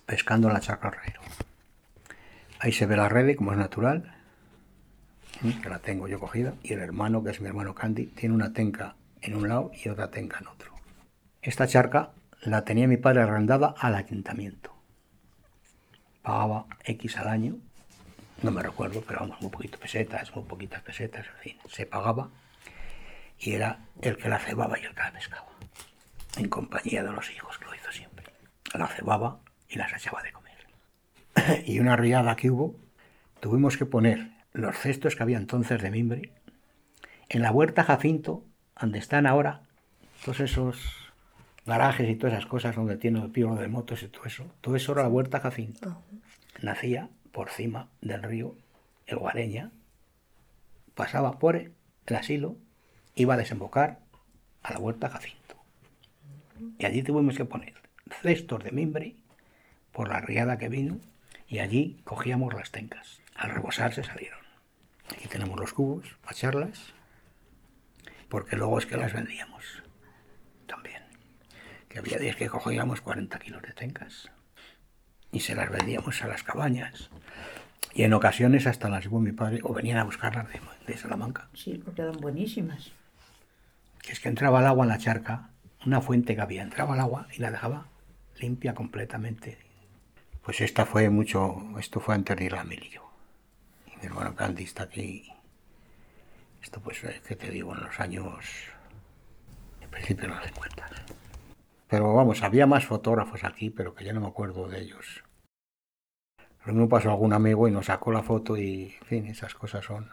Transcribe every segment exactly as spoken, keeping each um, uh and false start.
pescando en la charca del Herrero. Ahí se ve la red, como es natural, que la tengo yo cogida, y el hermano, que es mi hermano Candy, tiene una tenca en un lado y otra tenca en otro. Esta charca la tenía mi padre arrendada al ayuntamiento. Pagaba X al año, no me recuerdo, pero vamos, muy poquitas pesetas, muy poquitas pesetas, en fin, se pagaba, y era el que la cebaba y el que la pescaba, en compañía de los hijos, que lo hizo siempre. La cebaba y las echaba de comer. Y una riada que hubo, tuvimos que poner los cestos que había entonces de mimbre en la huerta Jacinto, donde están ahora todos esos garajes y todas esas cosas donde tiene el pío de motos y todo eso. Todo eso era la huerta Jacinto. Nacía por cima del río el Guareña, pasaba por el asilo, iba a desembocar a la huerta Jacinto. Y allí tuvimos que poner cestos de mimbre por la riada que vino, y allí cogíamos las tencas. Al rebosar se salieron. Aquí tenemos los cubos para echarlas, porque luego es que las vendíamos también. Que había días que cogíamos cuarenta kilos de tencas y se las vendíamos a las cabañas. Y en ocasiones hasta las llevó mi padre, o venían a buscarlas de, de Salamanca. Sí, porque eran buenísimas. Que es que entraba el agua en la charca, una fuente que había, entraba el agua y la dejaba limpia completamente. Pues esta fue mucho, esto fue antes de ir a Emilio. Y mi hermano Candy está aquí. Esto pues, ¿qué te digo? En los años, en principio de los cincuenta. Pero vamos, había más fotógrafos aquí, pero que ya no me acuerdo de ellos. Lo mismo pasó algún amigo y nos sacó la foto y, en fin, esas cosas son.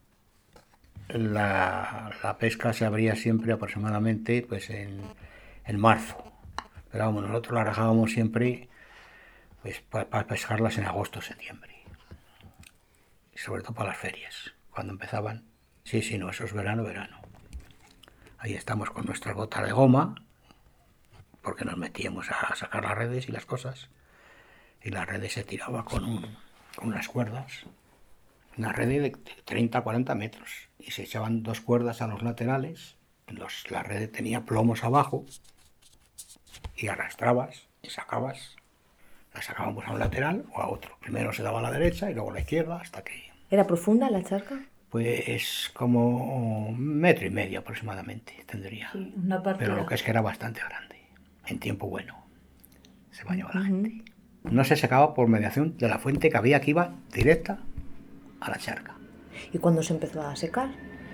La, la pesca se abría siempre aproximadamente pues en, en marzo. Pero vamos, nosotros la rajábamos siempre pues, para, para pescarlas en agosto o septiembre. Y sobre todo para las ferias, cuando empezaban. Sí, sí, no, eso es verano, verano. Ahí estamos con nuestras botas de goma, porque nos metíamos a sacar las redes y las cosas. Y las redes se tiraba con, un, con unas cuerdas, una red de treinta a cuarenta metros. Y se echaban dos cuerdas a los laterales, los, la red tenía plomos abajo, y arrastrabas y sacabas. La sacábamos a un lateral o a otro. Primero se daba a la derecha y luego a la izquierda hasta que... ¿Era profunda la charca? Pues como un metro y medio aproximadamente tendría. Sí, una parte. Pero lo que es que era bastante grande, en tiempo bueno. Se bañaba la gente. No se secaba por mediación de la fuente que había que iba directa a la charca. ¿Y cuándo se empezó a secar?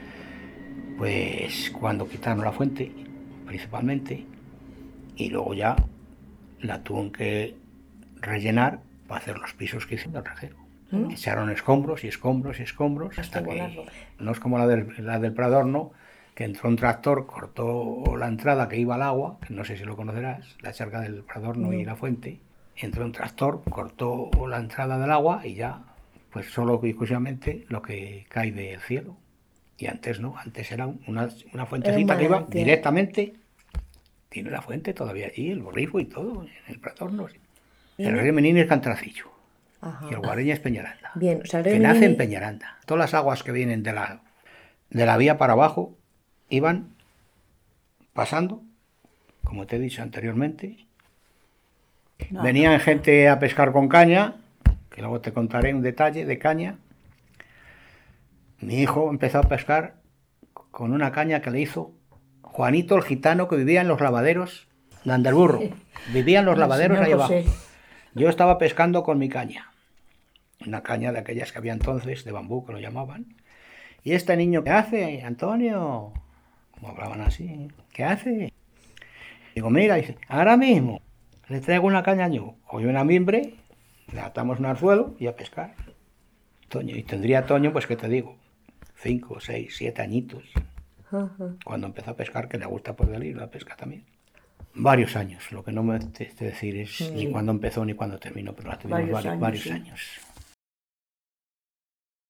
Pues cuando quitaron la fuente, principalmente, y luego ya la tuvieron que rellenar para hacer los pisos que hicieron del Rajero. ¿Mm? Echaron escombros y escombros y escombros hasta, hasta que volarlo. No es como la del, la del Pradorno, que entró un tractor, cortó la entrada que iba al agua, que no sé si lo conocerás, la charca del Pradorno no. Y la fuente. Entró un tractor, cortó la entrada del agua y ya, pues solo y exclusivamente lo que cae del cielo. Y antes no, antes era una, una fuentecita que iba directamente, tiene la fuente todavía allí, el borrifo y todo, en el Pradorno. El río Menín es Cantracillo. Ajá. Y el Guareña es Peñaranda. Bien, o sea, el que Menín... nace en Peñaranda. Todas las aguas que vienen de la, de la vía para abajo iban pasando, como te he dicho anteriormente. No, Venían no. gente a pescar con caña, que luego te contaré un detalle de caña. Mi hijo empezó a pescar con una caña que le hizo Juanito el gitano, que vivía en los lavaderos de Anderburro. Vivía en los lavaderos ahí abajo. Yo estaba pescando con mi caña. Una caña de aquellas que había entonces, de bambú, que lo llamaban. Y este niño, ¿qué hace, Antonio? Como hablaban así, ¿qué hace? Digo, mira, dice, ahora mismo le traigo una caña yo, cogió una mimbre, le atamos un anzuelo y a pescar. Toño, y tendría Toño, pues, ¿qué te digo? Cinco, seis, siete añitos. Uh-huh. Cuando empezó a pescar, que le gusta por el hilo, la pesca también. Varios años, lo que no me te, te decir es sí. Ni cuándo empezó ni cuándo terminó, pero la tuvimos varios, varios años. Varios sí. años.